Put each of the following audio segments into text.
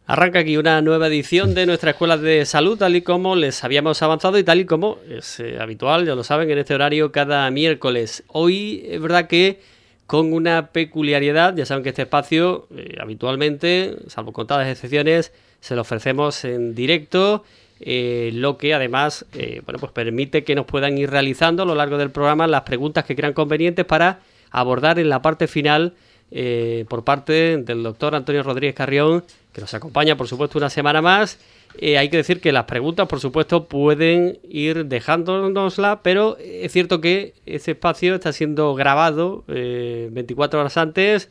Arranca aquí una nueva edición de nuestra Escuela de Salud, tal y como les habíamos avanzado y tal y como es habitual, ya lo saben, en este horario cada miércoles. Hoy es verdad que con una peculiaridad, ya saben que este espacio habitualmente, salvo contadas excepciones, se lo ofrecemos en directo, lo que además pues permite que nos puedan ir realizando a lo largo del programa las preguntas que crean convenientes para abordar en la parte final por parte del doctor Antonio Rodríguez Carrión, que nos acompaña, por supuesto, una semana más. Hay que decir que las preguntas, por supuesto, pueden ir dejándonosla, pero es cierto que este espacio está siendo grabado 24 horas antes,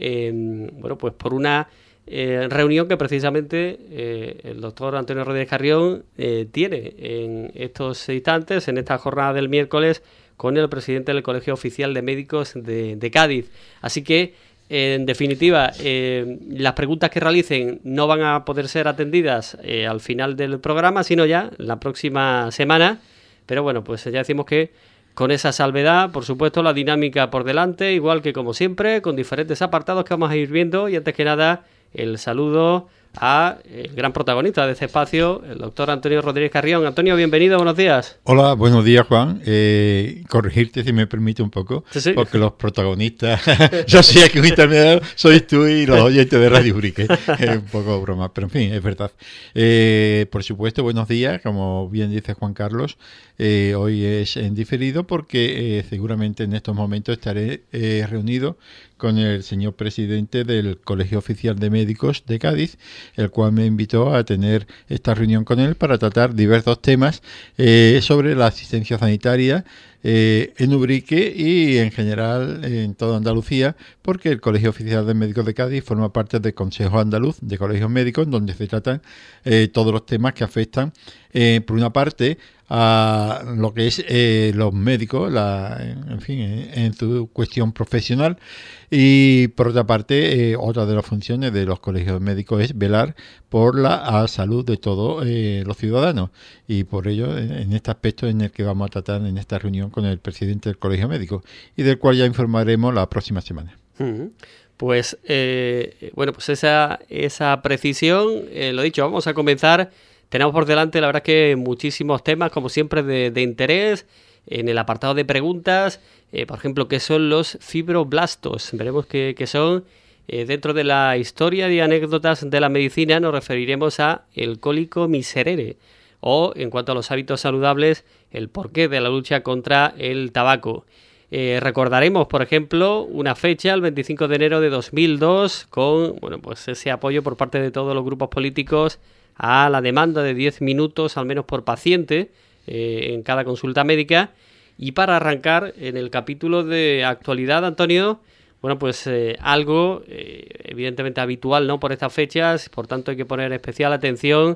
pues por una reunión que precisamente el doctor Antonio Rodríguez Carrión tiene en estos instantes, en esta jornada del miércoles, con el presidente del Colegio Oficial de Médicos de Cádiz. Así que, en definitiva, las preguntas que realicen no van a poder ser atendidas al final del programa, sino ya la próxima semana. Pero bueno, pues ya decimos que con esa salvedad, por supuesto, la dinámica por delante, igual que como siempre, con diferentes apartados que vamos a ir viendo. Y antes que nada, el saludo a el gran protagonista de este espacio, el doctor Antonio Rodríguez Carrión. Antonio, bienvenido, buenos días. Hola, buenos días, Juan. Corregirte, si me permite un poco, sí. Porque los protagonistas, yo sé que un intermediario sois tú y los oyentes de Radio Urique. Un poco broma, pero en fin, es verdad. Por supuesto, buenos días, como bien dice Juan Carlos. Hoy es en diferido porque seguramente en estos momentos estaré reunido con el señor presidente del Colegio Oficial de Médicos de Cádiz, el cual me invitó a tener esta reunión con él para tratar diversos temas sobre la asistencia sanitaria en Ubrique y en general en toda Andalucía, porque el Colegio Oficial de Médicos de Cádiz forma parte del Consejo Andaluz de Colegios Médicos, donde se tratan todos los temas que afectan, por una parte, a lo que es los médicos, en su cuestión profesional, y por otra parte, otra de las funciones de los colegios médicos es velar por la salud de todos los ciudadanos, y por ello en este aspecto en el que vamos a tratar en esta reunión con el presidente del Colegio Médico, y del cual ya informaremos la próxima semana. Pues esa precisión, lo dicho, vamos a comenzar. Tenemos por delante, la verdad, que muchísimos temas, como siempre, de interés. En el apartado de preguntas, por ejemplo, ¿qué son los fibroblastos? Veremos qué son. Dentro de la historia y anécdotas de la medicina nos referiremos a el cólico miserere. O, en cuanto a los hábitos saludables, el porqué de la lucha contra el tabaco. Recordaremos, por ejemplo, una fecha, el 25 de enero de 2002, con ese apoyo por parte de todos los grupos políticos a la demanda de 10 minutos al menos por paciente en cada consulta médica. Y para arrancar en el capítulo de actualidad, Antonio, algo evidentemente habitual, ¿no?, por estas fechas, por tanto hay que poner especial atención,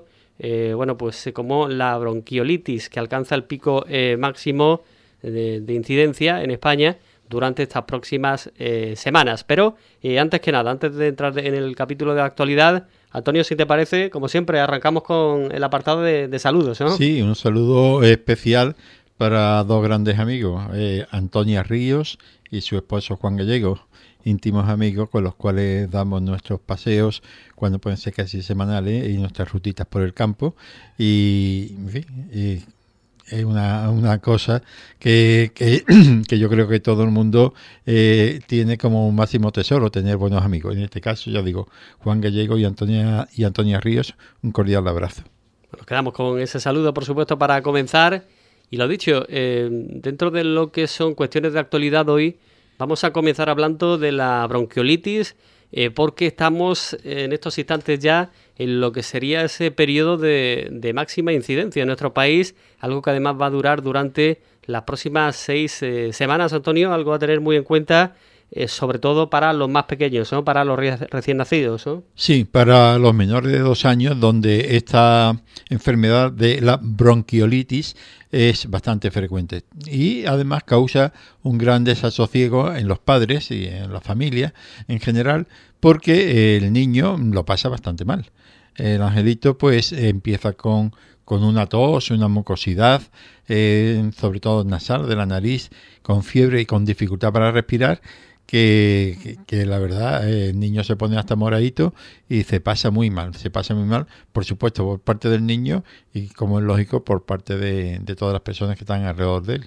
como la bronquiolitis, que alcanza el pico máximo de incidencia en España durante estas próximas semanas. Pero antes que nada, antes de entrar en el capítulo de actualidad, Antonio, si te parece, como siempre, arrancamos con el apartado de saludos, ¿no? Sí, un saludo especial para dos grandes amigos, Antonia Ríos y su esposo Juan Gallego, íntimos amigos con los cuales damos nuestros paseos cuando pueden ser casi semanales y nuestras rutitas por el campo. Y, en fin, es una cosa que yo creo que todo el mundo tiene como un máximo tesoro, tener buenos amigos. En este caso, ya digo, Juan Gallego y Antonia Ríos, un cordial abrazo. Nos quedamos con ese saludo, por supuesto, para comenzar. Y lo dicho, dentro de lo que son cuestiones de actualidad hoy, vamos a comenzar hablando de la bronquiolitis, porque estamos en estos instantes ya en lo que sería ese periodo de máxima incidencia en nuestro país, algo que además va a durar durante las próximas 6 semanas, Antonio, algo a tener muy en cuenta, sobre todo para los más pequeños, ¿no?, para los recién nacidos, ¿no? Sí, para los menores de 2 años, donde esta enfermedad de la bronquiolitis es bastante frecuente y además causa un gran desasosiego en los padres y en la familia en general, porque el niño lo pasa bastante mal. El angelito pues empieza con una tos, una mucosidad, sobre todo nasal de la nariz, con fiebre y con dificultad para respirar, que la verdad el niño se pone hasta moradito y se pasa muy mal, por supuesto por parte del niño y como es lógico por parte de todas las personas que están alrededor de él.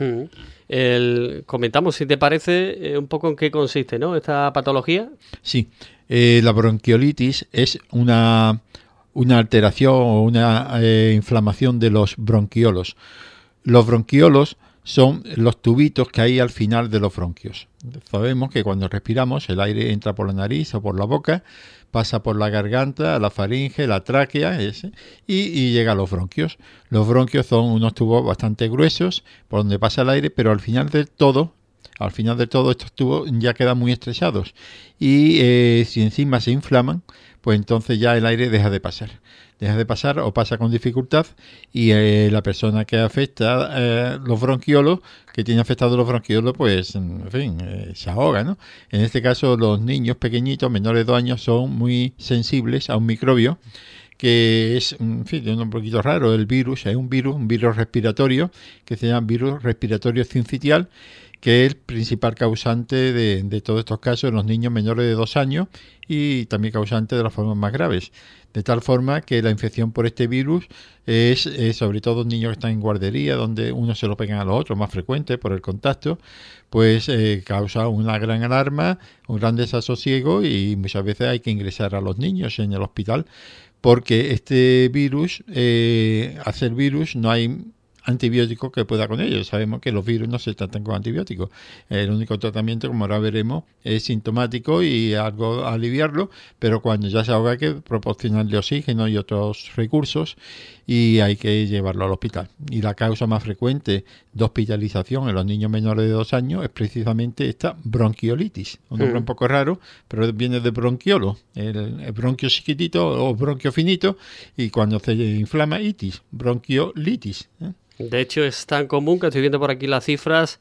Comentamos, si te parece, un poco en qué consiste, ¿no?, esta patología. Sí, la bronquiolitis es una alteración o una inflamación de los bronquiolos. Los bronquiolos son los tubitos que hay al final de los bronquios. Sabemos que cuando respiramos el aire entra por la nariz o por la boca, pasa por la garganta, la faringe, la tráquea y llega a los bronquios. Los bronquios son unos tubos bastante gruesos por donde pasa el aire, pero al final de todo estos tubos ya quedan muy estrechados y si encima se inflaman, pues entonces ya el aire deja de pasar o pasa con dificultad y la persona que afecta los bronquiolos, que tiene afectados los bronquiolos, pues en fin, se ahoga, ¿no? En este caso los niños pequeñitos, menores de 2 años, son muy sensibles a un microbio que es, en fin, un poquito raro. El virus es un virus respiratorio que se llama virus respiratorio sincitial, que es el principal causante de todos estos casos en los niños menores de 2 años y también causante de las formas más graves. De tal forma que la infección por este virus es sobre todo en niños que están en guardería, donde unos se lo pegan a los otros, más frecuente por el contacto, pues causa una gran alarma, un gran desasosiego y muchas veces hay que ingresar a los niños en el hospital porque este virus, hacer virus, no hay antibiótico que pueda con ellos. Sabemos que los virus no se tratan con antibióticos. El único tratamiento, como ahora veremos, es sintomático y algo aliviarlo, pero cuando ya se ahoga hay que proporcionarle oxígeno y otros recursos y hay que llevarlo al hospital. Y la causa más frecuente de hospitalización en los niños menores de 2 años es precisamente esta bronquiolitis. Un nombre un poco raro, pero viene de bronquiolo, el bronquio chiquitito o bronquio finito, y cuando se inflama, itis, bronquiolitis. De hecho, es tan común que estoy viendo por aquí las cifras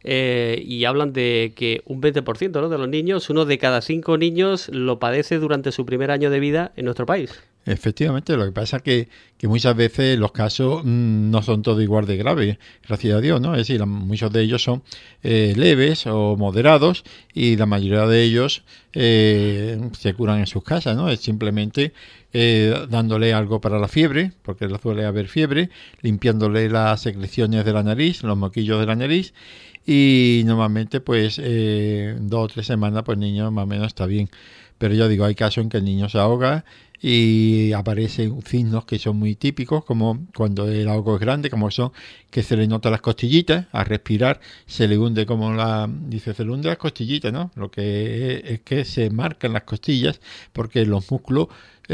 y hablan de que un 20%, ¿no?, de los niños, 1 de cada 5 niños lo padece durante su primer año de vida en nuestro país. Efectivamente, lo que pasa es que muchas veces los casos no son todos igual de graves, gracias a Dios, ¿no? Es decir, muchos de ellos son leves o moderados y la mayoría de ellos se curan en sus casas, ¿no? Es simplemente dándole algo para la fiebre, porque suele haber fiebre, limpiándole las secreciones de la nariz, los moquillos de la nariz y normalmente pues 2 o 3 semanas pues el niño más o menos está bien. Pero ya digo, hay casos en que el niño se ahoga y aparecen signos que son muy típicos, como cuando el ahogo es grande, como son que se le nota las costillitas, al respirar se le hunde se le hunde las costillitas, ¿no? Lo que es que se marcan las costillas porque los músculos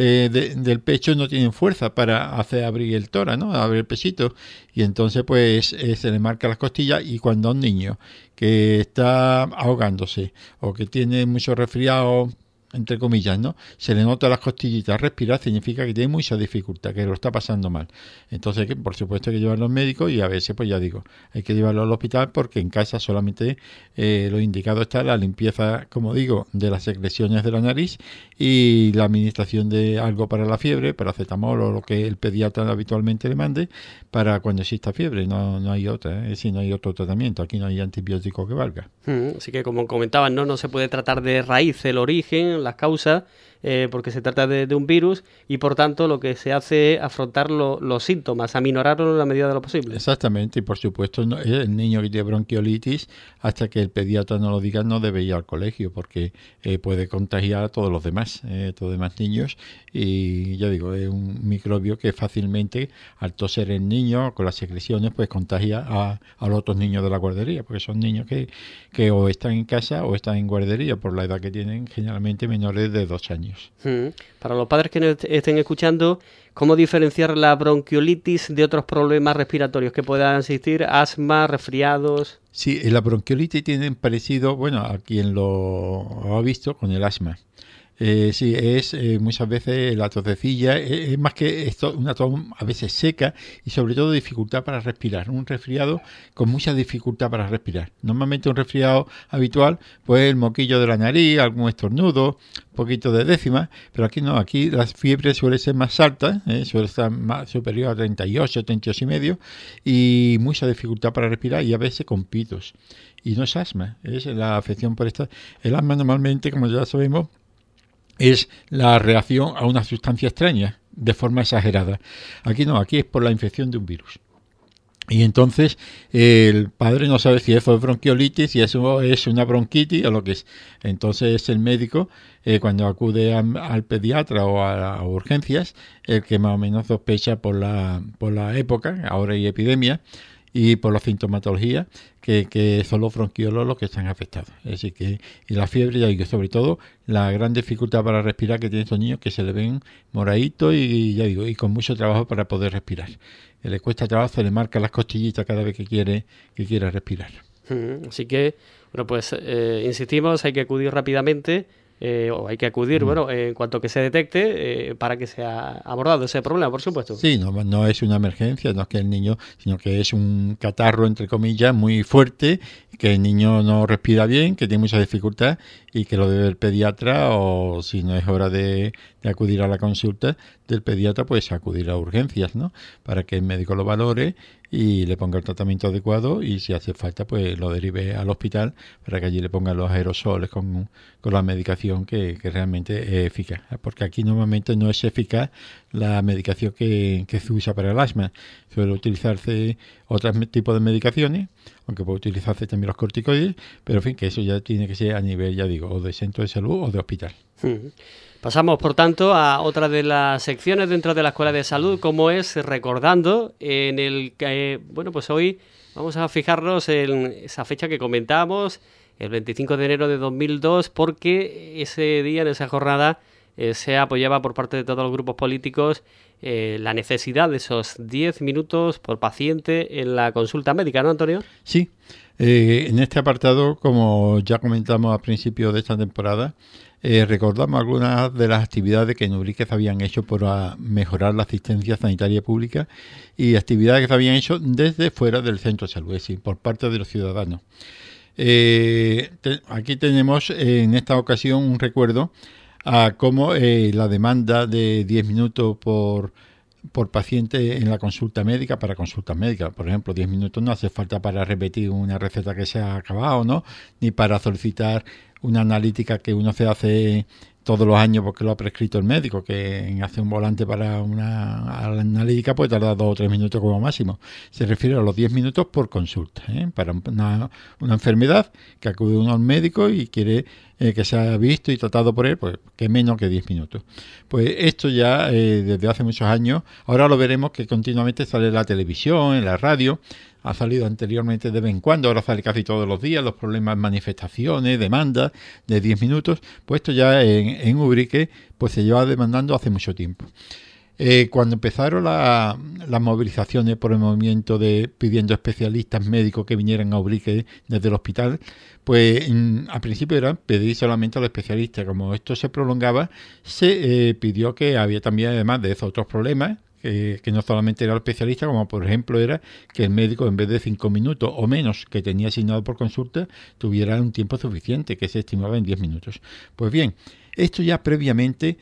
del pecho no tienen fuerza para hacer abrir el tórax, ¿no? Abrir el pechito y entonces pues se le marca las costillas y cuando a un niño que está ahogándose o que tiene mucho resfriado, entre comillas, ¿no?, se le nota las costillitas respirar, significa que tiene mucha dificultad, que lo está pasando mal. Entonces, por supuesto, hay que llevarlo al médico y a veces, pues ya digo, hay que llevarlo al hospital porque en casa solamente lo indicado está la limpieza, como digo, de las secreciones de la nariz y la administración de algo para la fiebre, paracetamol o lo que el pediatra habitualmente le mande para cuando exista fiebre. No hay otra, es decir, no hay otro tratamiento. Aquí no hay antibiótico que valga. Así que, como comentaban, no se puede tratar de raíz el origen, las causas, porque se trata de un virus y por tanto lo que se hace es afrontar los síntomas, aminorarlos en la medida de lo posible. Exactamente, y por supuesto el niño que tiene bronquiolitis, hasta que el pediatra no lo diga, no debe ir al colegio porque puede contagiar a todos los demás niños y ya digo, es un microbio que fácilmente al toser el niño con las secreciones pues contagia a los otros niños de la guardería, porque son niños que o están en casa o están en guardería por la edad que tienen, generalmente menores de 2 años. Para los padres que nos estén escuchando, ¿cómo diferenciar la bronquiolitis de otros problemas respiratorios que puedan existir? Asma, resfriados. Sí, la bronquiolitis tiene parecido, bueno, a quien lo ha visto, con el asma. Sí, es muchas veces la tosecilla, es más que esto, una tos a veces seca y sobre todo dificultad para respirar. Un resfriado con mucha dificultad para respirar. Normalmente un resfriado habitual, pues el moquillo de la nariz, algún estornudo, un poquito de décima, pero aquí no, aquí la fiebre suele ser más alta, suele estar más superior a 38, 38 y medio y mucha dificultad para respirar y a veces con pitos. Y no es asma, es la afección por esta. El asma normalmente, como ya sabemos, es la reacción a una sustancia extraña de forma exagerada. Aquí no, aquí es por la infección de un virus. Y entonces el padre no sabe si eso es bronquiolitis, si eso es una bronquitis o lo que es. Entonces el médico, cuando acude al pediatra o a urgencias, el que más o menos sospecha por la época, ahora hay epidemia, y por la sintomatología, que son los bronquiolos los que están afectados. Así que, y la fiebre, y sobre todo la gran dificultad para respirar que tienen estos niños, que se le ven moraditos y ya digo, y con mucho trabajo para poder respirar. Le cuesta trabajo, se le marca las costillitas cada vez que quiere respirar. Así que, bueno, pues insistimos, hay que acudir rápidamente. O hay que acudir, bueno, en cuanto que se detecte, para que sea abordado ese problema, por supuesto. Sí, no es una emergencia, no es que el niño, sino que es un catarro, entre comillas, muy fuerte, que el niño no respira bien, que tiene mucha dificultad y que lo debe el pediatra, o si no es hora de acudir a la consulta del pediatra, pues acudir a urgencias, ¿no? Para que el médico lo valore y le ponga el tratamiento adecuado y si hace falta, pues lo derive al hospital para que allí le pongan los aerosoles con la medicación que realmente es eficaz. Porque aquí normalmente no es eficaz la medicación que se usa para el asma. Suele utilizarse otros tipos de medicaciones, aunque puede utilizarse también los corticoides, pero en fin, que eso ya tiene que ser a nivel, ya digo, o de centro de salud o de hospital. Pasamos, por tanto, a otra de las secciones dentro de la Escuela de Salud, como es Recordando, en el que, bueno, pues hoy vamos a fijarnos en esa fecha que comentábamos, el 25 de enero de 2002, porque ese día, en esa jornada, se apoyaba por parte de todos los grupos políticos la necesidad de esos 10 minutos por paciente en la consulta médica, ¿no, Antonio? Sí, en este apartado, como ya comentamos al principio de esta temporada, recordamos algunas de las actividades que en Ubrique se habían hecho para mejorar la asistencia sanitaria pública y actividades que se habían hecho desde fuera del centro de salud, es decir, por parte de los ciudadanos. Aquí tenemos en esta ocasión un recuerdo a cómo la demanda de 10 minutos por paciente en la consulta médica, para consultas médicas, por ejemplo, 10 minutos no hace falta para repetir una receta que se ha acabado, ¿no? Ni para solicitar una analítica que uno se hace todos los años porque lo ha prescrito el médico, que en hacer un volante para una analítica puede tardar 2 o 3 minutos como máximo. Se refiere a los 10 minutos por consulta, para una enfermedad que acude uno al médico y quiere que sea visto y tratado por él, pues que menos que 10 minutos. Pues esto ya desde hace muchos años, ahora lo veremos que continuamente sale en la televisión, en la radio, ha salido anteriormente de vez en cuando, ahora sale casi todos los días, los problemas, manifestaciones, demandas de 10 minutos, pues esto ya en Ubrique pues se lleva demandando hace mucho tiempo. Cuando empezaron las movilizaciones por el movimiento pidiendo especialistas médicos que vinieran a Ubrique desde el hospital, pues al principio era pedir solamente a los especialistas. Como esto se prolongaba, se pidió que había también, además de esos otros problemas, que no solamente era el especialista, como por ejemplo era que el médico, en vez de 5 minutos o menos que tenía asignado por consulta, tuviera un tiempo suficiente, que se estimaba en 10 minutos. Pues bien, esto ya previamente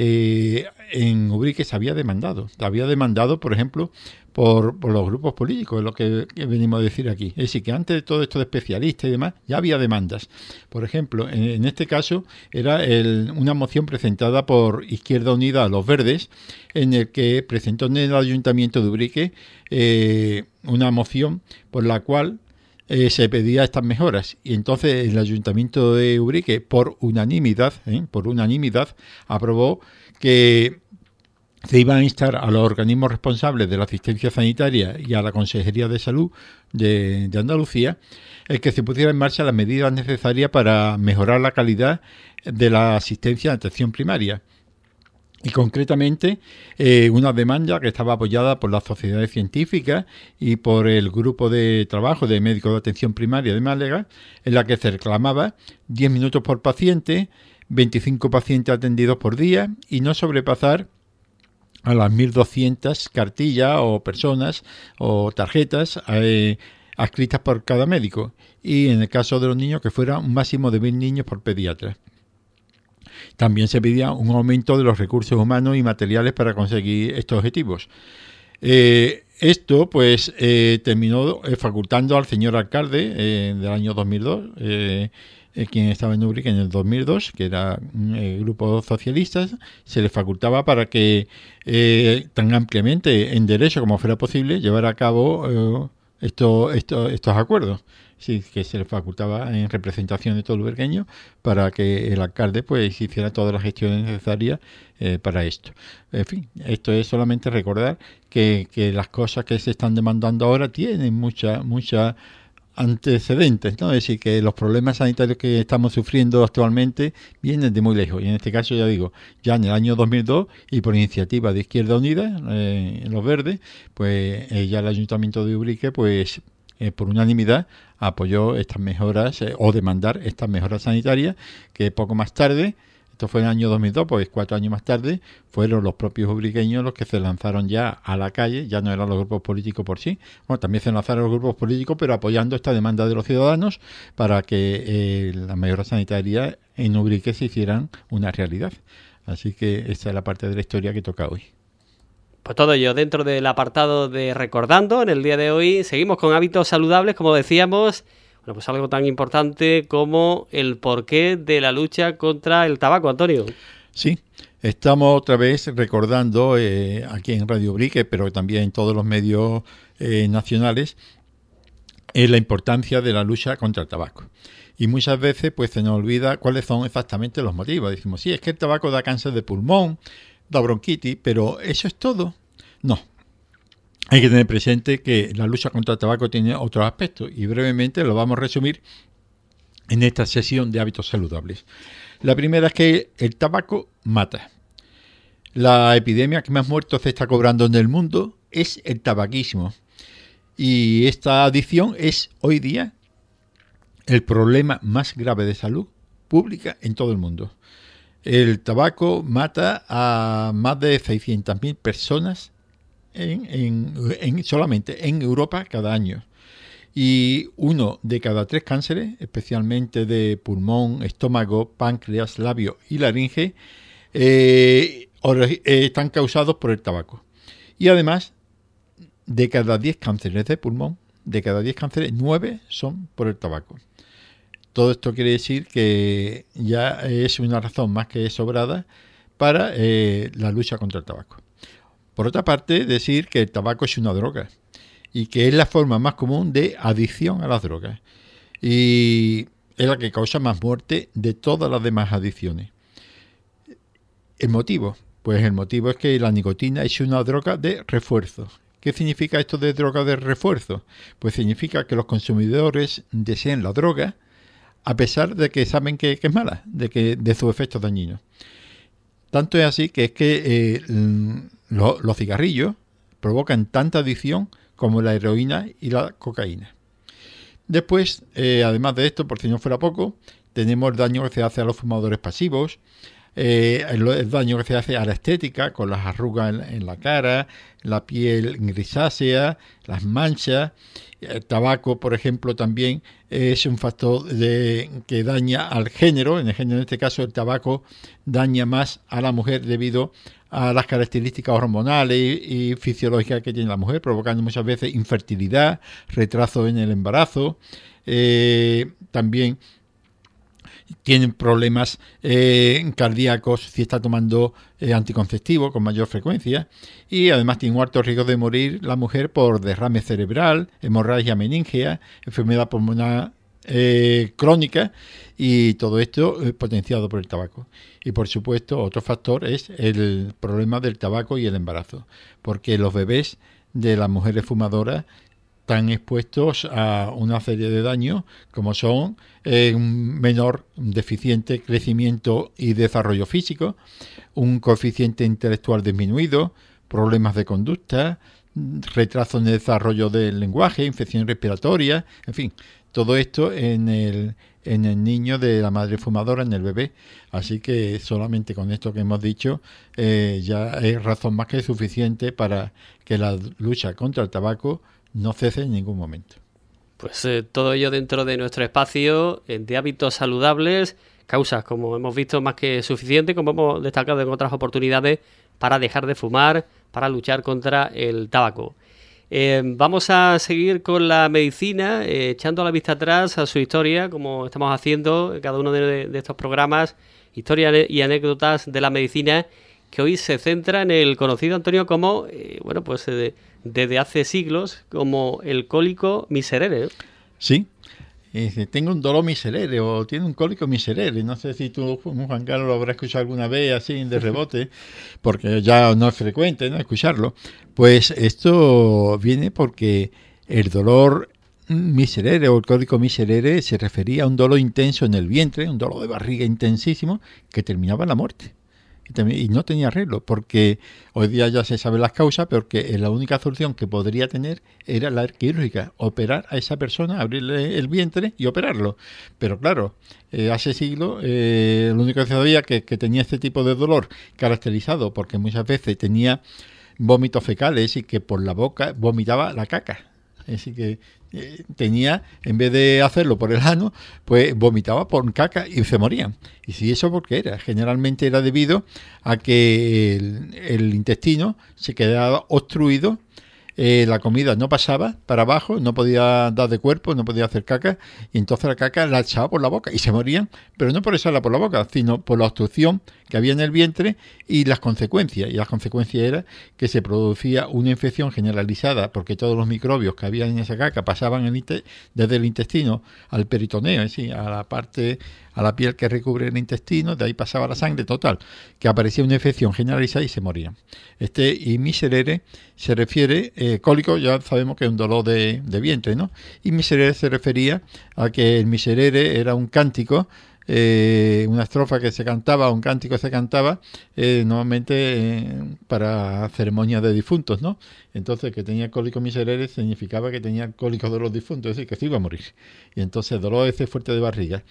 en Ubrique se había demandado. Se había demandado, por ejemplo, por los grupos políticos, es lo que venimos a decir aquí. Es decir, que antes de todo esto de especialistas y demás, ya había demandas. Por ejemplo, en este caso era una moción presentada por Izquierda Unida a los Verdes, en el que presentó en el Ayuntamiento de Ubrique una moción por la cual se pedía estas mejoras, y entonces el Ayuntamiento de Ubrique por unanimidad aprobó que se iba a instar a los organismos responsables de la asistencia sanitaria y a la Consejería de Salud de Andalucía el que se pusiera en marcha las medidas necesarias para mejorar la calidad de la asistencia de atención primaria. Y concretamente una demanda que estaba apoyada por las sociedades científicas y por el grupo de trabajo de médicos de atención primaria de Málaga, en la que se reclamaba 10 minutos por paciente, 25 pacientes atendidos por día y no sobrepasar a las 1.200 cartillas o personas o tarjetas adscritas por cada médico, y en el caso de los niños que fuera un máximo de 1.000 niños por pediatra. También se pedía un aumento de los recursos humanos y materiales para conseguir estos objetivos. Esto pues terminó facultando al señor alcalde del año 2002, quien estaba en Ubrique en el 2002, que era un grupo socialista, se le facultaba para que tan ampliamente en derecho como fuera posible llevar a cabo estos acuerdos. Sí, que se le facultaba en representación de todo el ubriqueño para que el alcalde pues hiciera todas las gestiones necesarias para esto. En fin, esto es solamente recordar que las cosas que se están demandando ahora tienen mucha antecedentes, ¿no? Es decir, que los problemas sanitarios que estamos sufriendo actualmente vienen de muy lejos. Y en este caso, ya digo, ya en el año 2002 y por iniciativa de Izquierda Unida, los Verdes, pues ya el Ayuntamiento de Ubrique, pues por unanimidad apoyó estas mejoras o demandar estas mejoras sanitarias, que poco más tarde, esto fue en el año 2002, pues 4 años más tarde, fueron los propios ubriqueños los que se lanzaron ya a la calle, ya no eran los grupos políticos por sí, bueno, también se lanzaron los grupos políticos, pero apoyando esta demanda de los ciudadanos para que las mejoras sanitarias en Ubrique se hicieran una realidad. Así que esta es la parte de la historia que toca hoy. Pues todo ello dentro del apartado de Recordando. En el día de hoy seguimos con hábitos saludables, como decíamos, bueno, pues algo tan importante como el porqué de la lucha contra el tabaco, Antonio. Sí, estamos otra vez recordando aquí en Radio Ubrique, pero también en todos los medios nacionales, la importancia de la lucha contra el tabaco. Y muchas veces pues se nos olvida cuáles son exactamente los motivos. Decimos, sí, es que el tabaco da cáncer de pulmón, da bronquitis, pero ¿eso es todo? No. Hay que tener presente que la lucha contra el tabaco tiene otros aspectos y brevemente lo vamos a resumir en esta sesión de hábitos saludables. La primera es que el tabaco mata. La epidemia que más muertos se está cobrando en el mundo es el tabaquismo. Y esta adicción es hoy día el problema más grave de salud pública en todo el mundo. El tabaco mata a más de 600.000 personas solamente en Europa cada año. Y 1 de cada 3 cánceres, especialmente de pulmón, estómago, páncreas, labio y laringe, están causados por el tabaco. Y además, de cada 10 cánceres de pulmón, de cada 10 cánceres, 9 son por el tabaco. Todo esto quiere decir que ya es una razón más que sobrada para la lucha contra el tabaco. Por otra parte, decir que el tabaco es una droga y que es la forma más común de adicción a las drogas y es la que causa más muerte de todas las demás adicciones. ¿El motivo? Pues el motivo es que la nicotina es una droga de refuerzo. ¿Qué significa esto de droga de refuerzo? Pues significa que los consumidores desean la droga a pesar de que saben que es mala, de sus efectos dañinos. Tanto es así que es que los cigarrillos provocan tanta adicción como la heroína y la cocaína. Después, además de esto, por si no fuera poco, tenemos el daño que se hace a los fumadores pasivos, el daño que se hace a la estética, con las arrugas en la cara, la piel grisácea, las manchas. El tabaco, por ejemplo, también es un factor que daña al género. En este caso, el tabaco daña más a la mujer debido a las características hormonales y fisiológicas que tiene la mujer, provocando muchas veces infertilidad, retraso en el embarazo. También tienen problemas cardíacos si está tomando anticonceptivos con mayor frecuencia y además tiene un alto riesgo de morir la mujer por derrame cerebral, hemorragia meningea, enfermedad pulmonar crónica y todo esto potenciado por el tabaco. Y por supuesto otro factor es el problema del tabaco y el embarazo, porque los bebés de las mujeres fumadoras están expuestos a una serie de daños como son un menor deficiente crecimiento y desarrollo físico, un coeficiente intelectual disminuido, problemas de conducta, retraso en el desarrollo del lenguaje, infecciones respiratorias, en fin, Todo esto en el niño de la madre fumadora, en el bebé. Así que solamente con esto que hemos dicho ya es razón más que suficiente para que la lucha contra el tabaco no cese en ningún momento. Pues todo ello dentro de nuestro espacio de hábitos saludables, causas, como hemos visto, más que suficiente, como hemos destacado en otras oportunidades, para dejar de fumar, para luchar contra el tabaco. Vamos a seguir con la medicina, echando la vista atrás a su historia, como estamos haciendo en cada uno de estos programas, historias y anécdotas de la medicina, que hoy se centra en el conocido, Antonio, como, desde hace siglos, como el cólico miserere. Sí, tengo un dolor miserere o tiene un cólico miserere. No sé si tú, Juan Carlos, lo habrás escuchado alguna vez así de rebote, porque ya no es frecuente, ¿no?, escucharlo. Pues esto viene porque el dolor miserere o el cólico miserere se refería a un dolor intenso en el vientre, un dolor de barriga intensísimo que terminaba en la muerte. Y no tenía arreglo, porque hoy día ya se saben las causas, pero que la única solución que podría tener era la quirúrgica, operar a esa persona, abrirle el vientre y operarlo. Pero claro, hace siglos lo único que se sabía que tenía este tipo de dolor caracterizado porque muchas veces tenía vómitos fecales y que por la boca vomitaba la caca. Así que tenía, en vez de hacerlo por el ano, pues vomitaba por caca y se morían. ¿Y si eso por qué era? Generalmente era debido a que el intestino se quedaba obstruido, la comida no pasaba para abajo, no podía dar de cuerpo, no podía hacer caca, y entonces la caca la echaba por la boca y se morían, pero no por echarla por la boca, sino por la obstrucción que había en el vientre y las consecuencias. Y las consecuencias era que se producía una infección generalizada, porque todos los microbios que había en esa caca pasaban desde el intestino al peritoneo, es decir, a la parte, a la piel que recubre el intestino, de ahí pasaba la sangre, total, que aparecía una infección generalizada y se morían. Y miserere se refiere, cólico ya sabemos que es un dolor de vientre, ¿no? Y miserere se refería a que el miserere era un cántico, una estrofa que se cantaba, un cántico que se cantaba normalmente para ceremonias de difuntos, ¿no? Entonces, que tenía cólico miserere significaba que tenía cólicos de los difuntos, es decir, que se iba a morir. Y entonces dolor ese fuerte de barriga.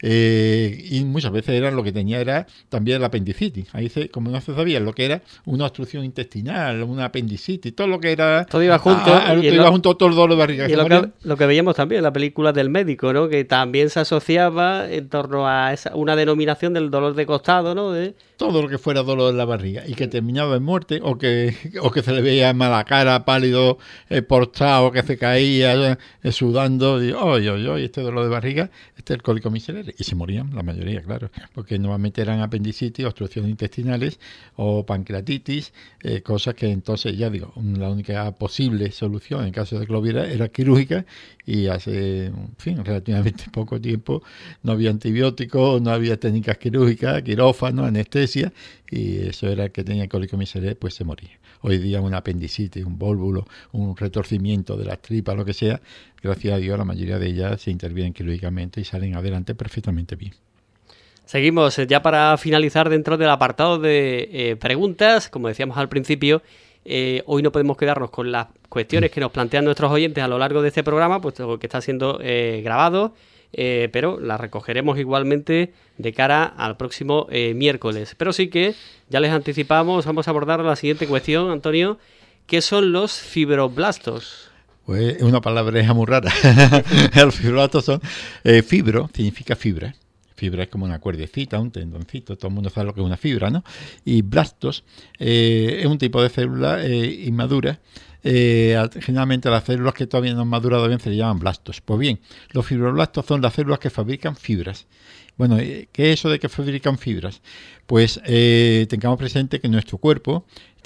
Y muchas veces era lo que tenía era también la apendicitis. Ahí como no se sabía lo que era una obstrucción intestinal, una apendicitis, todo lo que era. Todo iba junto. Iba junto todo el dolor de barriga. Y lo que veíamos también en la película del médico, ¿no? Que también se asociaba en torno a una denominación del dolor de costado, ¿no? Todo lo que fuera dolor en la barriga y que terminaba en muerte o que se le veía mala cara, pálido, postrado, que se caía sudando y este dolor de barriga, este es el cólico miserere. Y se morían la mayoría, claro, porque normalmente eran apendicitis, obstrucciones intestinales o pancreatitis, cosas que entonces, ya digo, la única posible solución en caso de que lo hubiera era quirúrgica, y hace, en fin, relativamente poco tiempo no había antibióticos, no había técnicas quirúrgicas, quirófano, anestesia, y eso era el que tenía cólico miserere, pues se moría. Hoy día una apendicitis, un vólvulo, un retorcimiento de las tripas, lo que sea, gracias a Dios la mayoría de ellas se intervienen quirúrgicamente y salen adelante perfectamente bien. Seguimos ya para finalizar dentro del apartado de preguntas, como decíamos al principio. Hoy no podemos quedarnos con las cuestiones que nos plantean nuestros oyentes a lo largo de este programa, puesto que está siendo grabado, pero las recogeremos igualmente de cara al próximo miércoles. Pero sí que ya les anticipamos, vamos a abordar la siguiente cuestión, Antonio, ¿qué son los fibroblastos? Pues una palabreja muy rara. Los fibroblastos son fibro, significa fibra. Fibra es como una cuerdecita, un tendoncito, todo el mundo sabe lo que es una fibra, ¿no? Y blastos es un tipo de célula inmadura. Generalmente las células que todavía no han madurado bien se le llaman blastos. Pues bien, los fibroblastos son las células que fabrican fibras. Bueno, ¿qué es eso de que fabrican fibras? Pues tengamos presente que nuestro cuerpo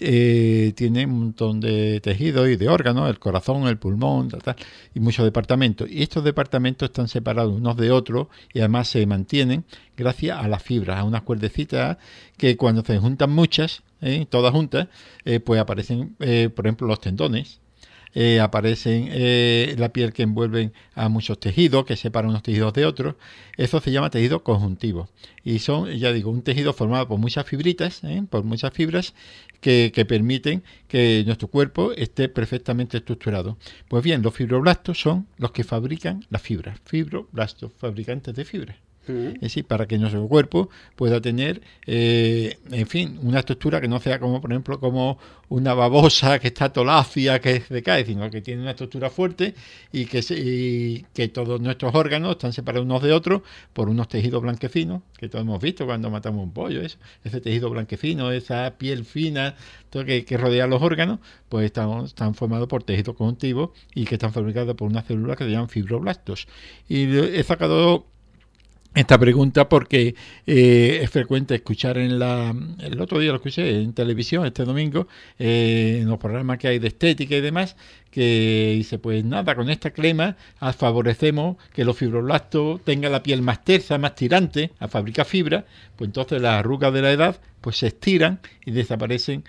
tiene un montón de tejidos y de órganos, el corazón, el pulmón, y muchos departamentos. Y estos departamentos están separados unos de otros y además se mantienen gracias a las fibras, a unas cuerdecitas que cuando se juntan muchas, todas juntas, pues aparecen, por ejemplo, los tendones. aparecen la piel que envuelven a muchos tejidos, que separan unos tejidos de otros. Eso se llama tejido conjuntivo. Y son, ya digo, un tejido formado por muchas fibritas, por muchas fibras que permiten que nuestro cuerpo esté perfectamente estructurado. Pues bien, los fibroblastos son los que fabrican las fibras. Fibroblastos, fabricantes de fibras. Es decir, para que nuestro cuerpo pueda tener, en fin, una estructura que no sea como, por ejemplo, como una babosa que está tolácea, que se decae, sino que tiene una estructura fuerte y que todos nuestros órganos están separados unos de otros por unos tejidos blanquecinos, que todos hemos visto cuando matamos un pollo, ese tejido blanquecino, esa piel fina, todo que rodea los órganos, pues están formados por tejidos conjuntivos y que están fabricados por unas células que se llaman fibroblastos. Y he sacado esta pregunta porque es frecuente escuchar el otro día lo escuché en televisión este domingo, en los programas que hay de estética y demás, que dice, pues nada, con esta crema favorecemos que los fibroblastos tengan la piel más tersa, más tirante, a fabricar fibra, pues entonces las arrugas de la edad pues se estiran y desaparecen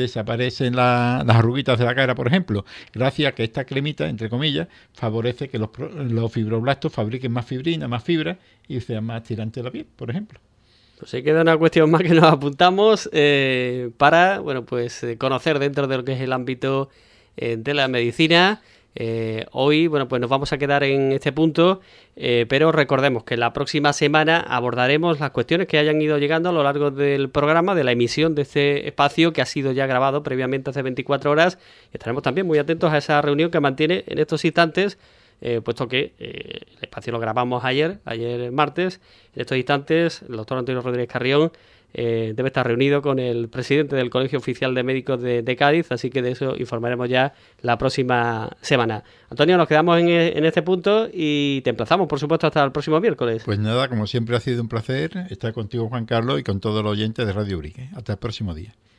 las arruguitas de la cara, por ejemplo, gracias a que esta cremita, entre comillas, favorece que los fibroblastos fabriquen más fibrina, más fibra y sean más tirantes de la piel, por ejemplo. Pues ahí queda una cuestión más que nos apuntamos para, bueno, pues conocer dentro de lo que es el ámbito de la medicina. Hoy, bueno, pues nos vamos a quedar en este punto, pero recordemos que la próxima semana abordaremos las cuestiones que hayan ido llegando a lo largo del programa, de la emisión de este espacio que ha sido ya grabado previamente hace 24 horas. Estaremos también muy atentos a esa reunión que mantiene en estos instantes, puesto que el espacio lo grabamos ayer martes. En estos instantes el doctor Antonio Rodríguez Carrión debe estar reunido con el presidente del Colegio Oficial de Médicos de Cádiz, así que de eso informaremos ya la próxima semana. Antonio, nos quedamos en este punto y te emplazamos, por supuesto, hasta el próximo miércoles. Pues nada, como siempre ha sido un placer estar contigo, Juan Carlos, y con todos los oyentes de Radio Urique. Hasta el próximo día.